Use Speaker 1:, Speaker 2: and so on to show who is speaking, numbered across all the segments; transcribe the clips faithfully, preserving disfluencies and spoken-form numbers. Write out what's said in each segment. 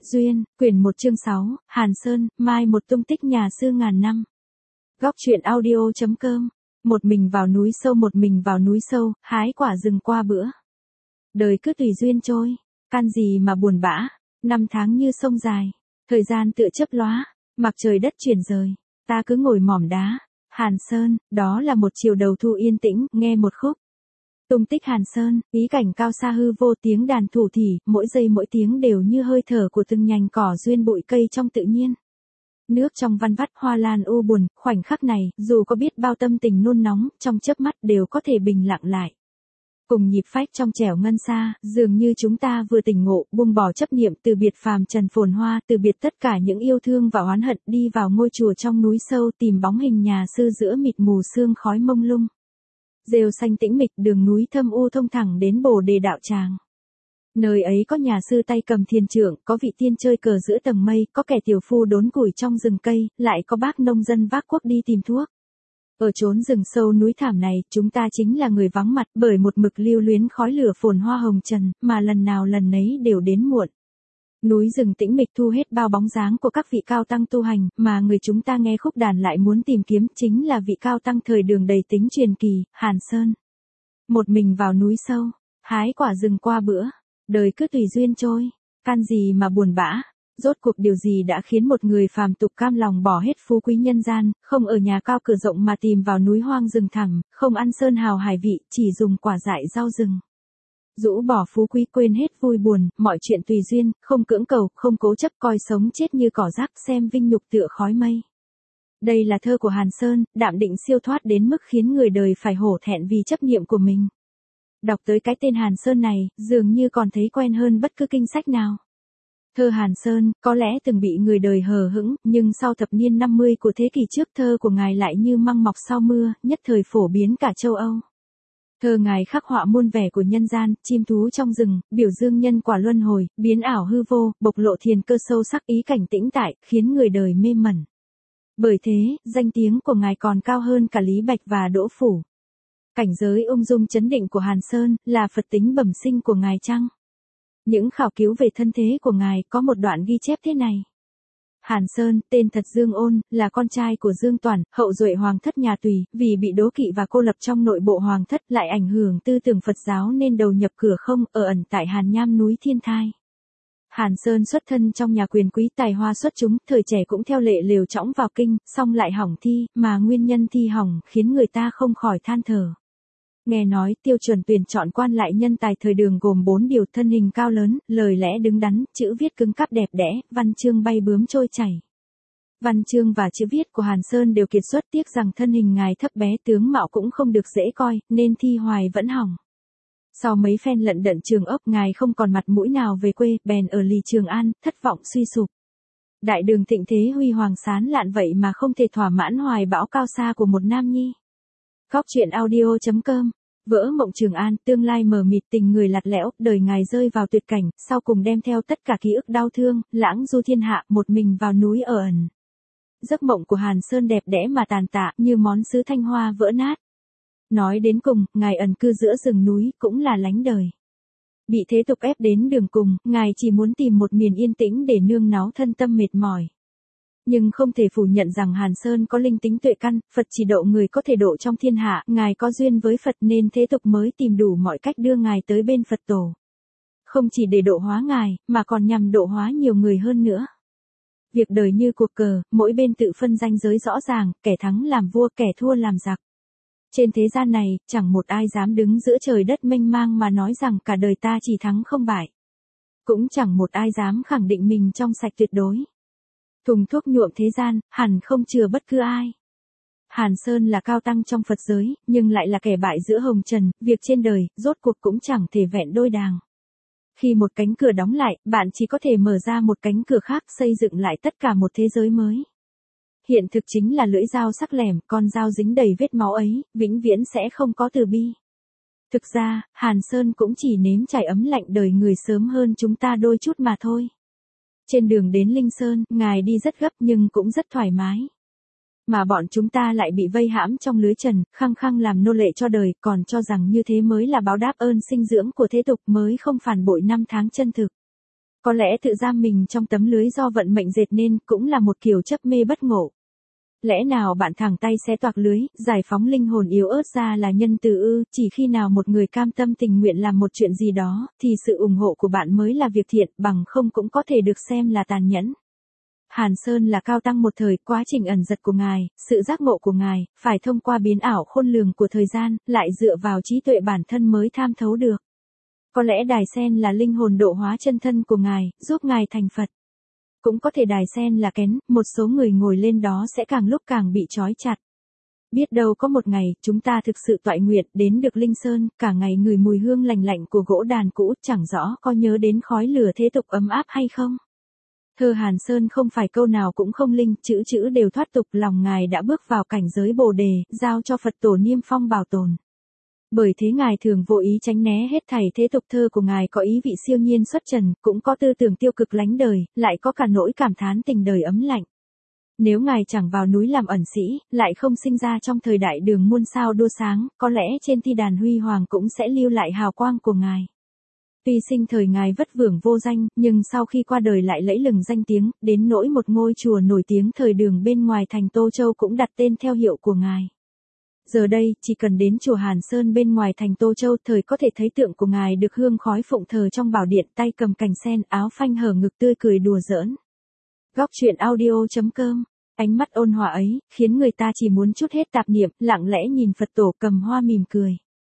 Speaker 1: Duyên, quyển một chương sáu, Hàn Sơn, mai một tung tích nhà sư ngàn năm. Góc truyện audio.com, một mình vào núi sâu một mình vào núi sâu, hái quả rừng qua bữa. Đời cứ tùy duyên trôi, can gì mà buồn bã, năm tháng như sông dài, thời gian tựa chớp lóa, mặc trời đất chuyển rời, ta cứ ngồi mỏm đá. Hàn Sơn, đó là một chiều đầu thu yên tĩnh, nghe một khúc. Tung tích Hàn Sơn, ý cảnh cao xa hư vô, tiếng đàn thủ thỉ, mỗi giây mỗi tiếng đều như hơi thở của từng nhành cỏ duyên bụi cây trong tự nhiên. Nước trong văn vắt hoa lan u buồn, khoảnh khắc này, dù có biết bao tâm tình nôn nóng, trong chớp mắt đều có thể bình lặng lại. Cùng nhịp phách trong trẻo ngân xa, dường như chúng ta vừa tỉnh ngộ, buông bỏ chấp niệm, từ biệt phàm trần phồn hoa, từ biệt tất cả những yêu thương và oán hận, đi vào ngôi chùa trong núi sâu, tìm bóng hình nhà sư giữa mịt mù sương khói mông lung. Rêu xanh tĩnh mịch, đường núi thâm u thông thẳng đến Bồ Đề đạo tràng. Nơi ấy có nhà sư tay cầm thiền trượng, có vị tiên chơi cờ giữa tầng mây, có kẻ tiểu phu đốn củi trong rừng cây, lại có bác nông dân vác cuốc đi tìm thuốc. Ở chốn rừng sâu núi thảm này, chúng ta chính là người vắng mặt, bởi một mực lưu luyến khói lửa phồn hoa hồng trần, mà lần nào lần nấy đều đến muộn. Núi rừng tĩnh mịch thu hết bao bóng dáng của các vị cao tăng tu hành, mà người chúng ta nghe khúc đàn lại muốn tìm kiếm chính là vị cao tăng thời đường đầy tính truyền kỳ, Hàn Sơn. Một mình vào núi sâu, hái quả rừng qua bữa, đời cứ tùy duyên trôi, can gì mà buồn bã. Rốt cuộc điều gì đã khiến một người phàm tục cam lòng bỏ hết phú quý nhân gian, không ở nhà cao cửa rộng mà tìm vào núi hoang rừng thẳm, không ăn sơn hào hải vị, chỉ dùng quả dại rau rừng. Rũ bỏ phú quý, quên hết vui buồn, mọi chuyện tùy duyên, không cưỡng cầu, không cố chấp, coi sống chết như cỏ rác, xem vinh nhục tựa khói mây. Đây là thơ của Hàn Sơn, đạm định siêu thoát đến mức khiến người đời phải hổ thẹn vì chấp niệm của mình. Đọc tới cái tên Hàn Sơn này, dường như còn thấy quen hơn bất cứ kinh sách nào. Thơ Hàn Sơn, có lẽ từng bị người đời hờ hững, nhưng sau thập niên năm mươi của thế kỷ trước, thơ của ngài lại như măng mọc sau mưa, nhất thời phổ biến cả châu Âu. Thơ ngài khắc họa muôn vẻ của nhân gian, chim thú trong rừng, biểu dương nhân quả luân hồi, biến ảo hư vô, bộc lộ thiền cơ sâu sắc, ý cảnh tĩnh tại, khiến người đời mê mẩn. Bởi thế, danh tiếng của ngài còn cao hơn cả Lý Bạch và Đỗ Phủ. Cảnh giới ung dung chấn định của Hàn Sơn, là Phật tính bẩm sinh của ngài chăng? Những khảo cứu về thân thế của ngài có một đoạn ghi chép thế này. Hàn Sơn, tên thật Dương Ôn, là con trai của Dương Toản, hậu duệ hoàng thất nhà Tùy, vì bị đố kỵ và cô lập trong nội bộ hoàng thất, lại ảnh hưởng tư tưởng Phật giáo nên đầu nhập cửa không, ở ẩn tại Hàn Nham núi Thiên Thai. Hàn Sơn xuất thân trong nhà quyền quý, tài hoa xuất chúng, thời trẻ cũng theo lệ lều trõng vào kinh, xong lại hỏng thi, mà nguyên nhân thi hỏng khiến người ta không khỏi than thở. Nghe nói, tiêu chuẩn tuyển chọn quan lại nhân tài thời đường gồm bốn điều: thân hình cao lớn, lời lẽ đứng đắn, chữ viết cứng cáp đẹp đẽ, văn chương bay bướm trôi chảy. Văn chương và chữ viết của Hàn Sơn đều kiệt xuất, tiếc rằng thân hình ngài thấp bé, tướng mạo cũng không được dễ coi, nên thi hoài vẫn hỏng. Sau mấy phen lận đận Trường Ốc, ngài không còn mặt mũi nào về quê, bèn ở lì Trường An, thất vọng suy sụp. Đại đường thịnh thế huy hoàng sán lạn vậy mà không thể thỏa mãn hoài bão cao xa của một nam nhi. Góc truyện audio.com, vỡ mộng Trường An, tương lai mờ mịt, tình người lạt lẽo, đời ngài rơi vào tuyệt cảnh, sau cùng đem theo tất cả ký ức đau thương, lãng du thiên hạ, một mình vào núi ở ẩn. Giấc mộng của Hàn Sơn đẹp đẽ mà tàn tạ, như món sứ thanh hoa vỡ nát. Nói đến cùng, ngài ẩn cư giữa rừng núi, cũng là lánh đời. Bị thế tục ép đến đường cùng, ngài chỉ muốn tìm một miền yên tĩnh để nương náu thân tâm mệt mỏi. Nhưng không thể phủ nhận rằng Hàn Sơn có linh tính tuệ căn, Phật chỉ độ người có thể độ trong thiên hạ, ngài có duyên với Phật nên thế tục mới tìm đủ mọi cách đưa ngài tới bên Phật tổ. Không chỉ để độ hóa ngài, mà còn nhằm độ hóa nhiều người hơn nữa. Việc đời như cuộc cờ, mỗi bên tự phân ranh giới rõ ràng, kẻ thắng làm vua, kẻ thua làm giặc. Trên thế gian này, chẳng một ai dám đứng giữa trời đất mênh mang mà nói rằng cả đời ta chỉ thắng không bại. Cũng chẳng một ai dám khẳng định mình trong sạch tuyệt đối. Thùng thuốc nhuộm thế gian, hẳn không chừa bất cứ ai. Hàn Sơn là cao tăng trong Phật giới, nhưng lại là kẻ bại giữa hồng trần, việc trên đời, rốt cuộc cũng chẳng thể vẹn đôi đàng. Khi một cánh cửa đóng lại, bạn chỉ có thể mở ra một cánh cửa khác, xây dựng lại tất cả một thế giới mới. Hiện thực chính là lưỡi dao sắc lẻm, con dao dính đầy vết máu ấy, vĩnh viễn sẽ không có từ bi. Thực ra, Hàn Sơn cũng chỉ nếm trải ấm lạnh đời người sớm hơn chúng ta đôi chút mà thôi. Trên đường đến Linh Sơn, ngài đi rất gấp nhưng cũng rất thoải mái. Mà bọn chúng ta lại bị vây hãm trong lưới trần, khăng khăng làm nô lệ cho đời, còn cho rằng như thế mới là báo đáp ơn sinh dưỡng của thế tục, mới không phản bội năm tháng chân thực. Có lẽ tự giam mình trong tấm lưới do vận mệnh dệt nên cũng là một kiểu chấp mê bất ngộ. Lẽ nào bạn thẳng tay xé toạc lưới, giải phóng linh hồn yếu ớt ra là nhân từ ư, chỉ khi nào một người cam tâm tình nguyện làm một chuyện gì đó, thì sự ủng hộ của bạn mới là việc thiện, bằng không cũng có thể được xem là tàn nhẫn. Hàn Sơn là cao tăng một thời, quá trình ẩn giật của ngài, sự giác ngộ của ngài, phải thông qua biến ảo khôn lường của thời gian, lại dựa vào trí tuệ bản thân mới tham thấu được. Có lẽ đài sen là linh hồn độ hóa chân thân của ngài, giúp ngài thành Phật. Cũng có thể đài sen là kén, một số người ngồi lên đó sẽ càng lúc càng bị trói chặt. Biết đâu có một ngày, chúng ta thực sự toại nguyện, đến được Linh Sơn, cả ngày ngửi mùi hương lành lạnh của gỗ đàn cũ, chẳng rõ có nhớ đến khói lửa thế tục ấm áp hay không. Thơ Hàn Sơn không phải câu nào cũng không linh, chữ chữ đều thoát tục, lòng ngài đã bước vào cảnh giới Bồ đề, giao cho Phật tổ Niêm Phong bảo tồn. Bởi thế ngài thường vô ý tránh né hết thảy thế tục, thơ của ngài có ý vị siêu nhiên xuất trần, cũng có tư tưởng tiêu cực lánh đời, lại có cả nỗi cảm thán tình đời ấm lạnh. Nếu ngài chẳng vào núi làm ẩn sĩ, lại không sinh ra trong thời đại đường muôn sao đua sáng, có lẽ trên thi đàn huy hoàng cũng sẽ lưu lại hào quang của ngài. Tuy sinh thời ngài vất vưởng vô danh, nhưng sau khi qua đời lại lẫy lừng danh tiếng, đến nỗi một ngôi chùa nổi tiếng thời đường bên ngoài thành Tô Châu cũng đặt tên theo hiệu của ngài. Giờ đây, chỉ cần đến chùa Hàn Sơn bên ngoài thành Tô Châu, thời có thể thấy tượng của ngài được hương khói phụng thờ trong bảo điện, tay cầm cành sen, áo phanh hở ngực tươi cười đùa giỡn. Góc truyện audio chấm com. Ánh mắt ôn hòa ấy, khiến người ta chỉ muốn trút hết tạp niệm, lặng lẽ nhìn Phật tổ cầm hoa mỉm cười.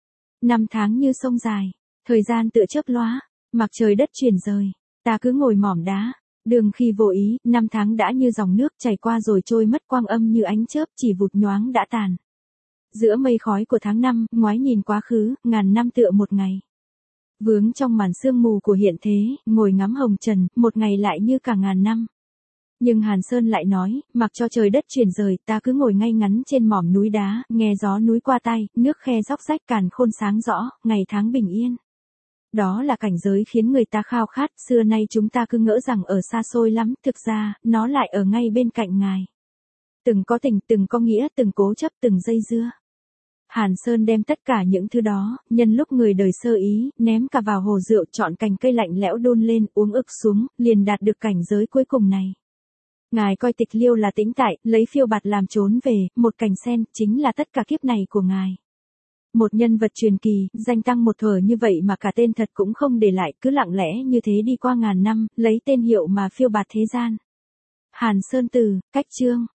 Speaker 1: Năm tháng như sông dài, thời gian tựa chớp lóa, mặc trời đất chuyển rời, ta cứ ngồi mỏm đá. Đường khi vô ý, năm tháng đã như dòng nước chảy qua rồi trôi mất, quang âm như ánh chớp chỉ vụt nhoáng đã tàn. Giữa mây khói của tháng năm, ngoái nhìn quá khứ, ngàn năm tựa một ngày. Vướng trong màn sương mù của hiện thế, ngồi ngắm hồng trần, một ngày lại như cả ngàn năm. Nhưng Hàn Sơn lại nói, mặc cho trời đất chuyển rời, ta cứ ngồi ngay ngắn trên mỏm núi đá, nghe gió núi qua tay, nước khe róc rách càn khôn sáng rõ, ngày tháng bình yên. Đó là cảnh giới khiến người ta khao khát, xưa nay chúng ta cứ ngỡ rằng ở xa xôi lắm, thực ra, nó lại ở ngay bên cạnh ngài. Từng có tình, từng có nghĩa, từng cố chấp, từng dây dưa. Hàn Sơn đem tất cả những thứ đó, nhân lúc người đời sơ ý, ném cả vào hồ rượu, chọn cành cây lạnh lẽo đun lên, uống ực xuống, liền đạt được cảnh giới cuối cùng này. Ngài coi tịch liêu là tĩnh tại, lấy phiêu bạt làm trốn về, một cành sen, chính là tất cả kiếp này của ngài. Một nhân vật truyền kỳ, danh tăng một thuở như vậy mà cả tên thật cũng không để lại, cứ lặng lẽ như thế đi qua ngàn năm, lấy tên hiệu mà phiêu bạt thế gian. Hàn Sơn từ, cách chương.